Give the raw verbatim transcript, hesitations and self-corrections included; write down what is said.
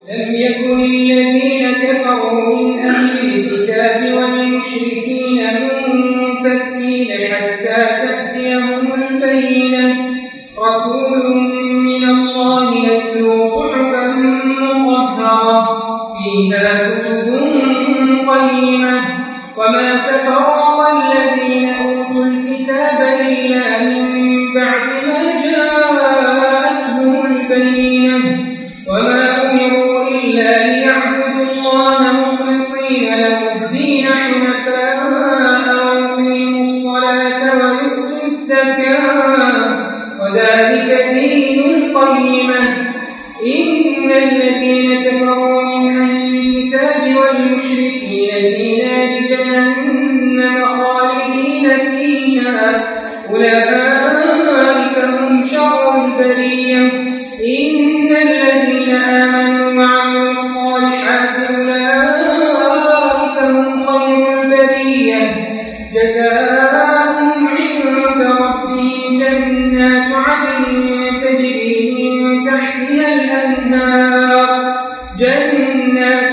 لم يكن الذين كفروا من أهل الكتاب والمشركين منفكين حتى تأتيهم البينة رسول من الله يتلو صحفا مطهرة فيها كتب قيمة وما تفرق الذين أوتوا الكتاب إلا من بعد ما جاءتهم البينة وما أمروا إلا ليعبدوا الله مخلصين له الدين حنفاء ويقيموا الصلاة ويؤتوا الزكاة وذلك دين القيمة إن الذين كفروا من أهل الكتاب والمشركين في نار جهنم خالدين فيها أولئك هم شر البرية إن الذين آمنوا وعملوا الصالحات أولئك هم خير البرية جزاؤهم عند ربهم جنات عدن تجري من تحتها الأنهار جنات